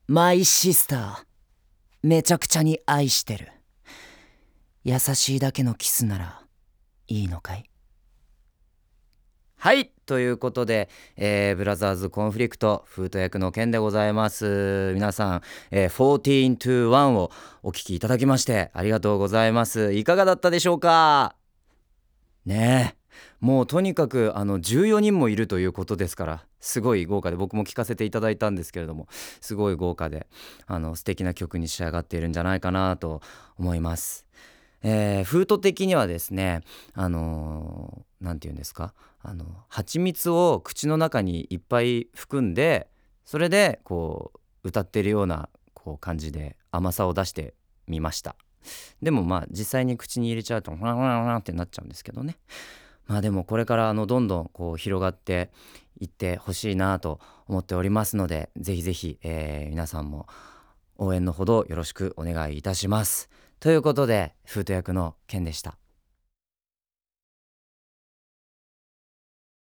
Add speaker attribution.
Speaker 1: マイシスター、めちゃくちゃに愛してる。優しいだけのキスならいいのかい？はい、ということで、ブラザーズコンフリクトフート役のケンでございます。皆さん、14 to 1をお聞きいただきましてありがとうございます。いかがだったでしょうかね。もうとにかく14人もいるということですから、すごい豪華で、僕も聴かせていただいたんですけれども、すごい豪華で素敵な曲に仕上がっているんじゃないかなと思います。フート的にはですね、なんて言うんですか、蜂蜜を口の中にいっぱい含んで、それでこう歌ってるようなこう感じで甘さを出してみました。でもまあ実際に口に入れちゃうとフラフラフラってなっちゃうんですけどね。まあでもこれからどんどんこう広がっていってほしいなと思っておりますので、ぜひぜひ、皆さんも応援のほどよろしくお願いいたします。ということでフート役のケンでした。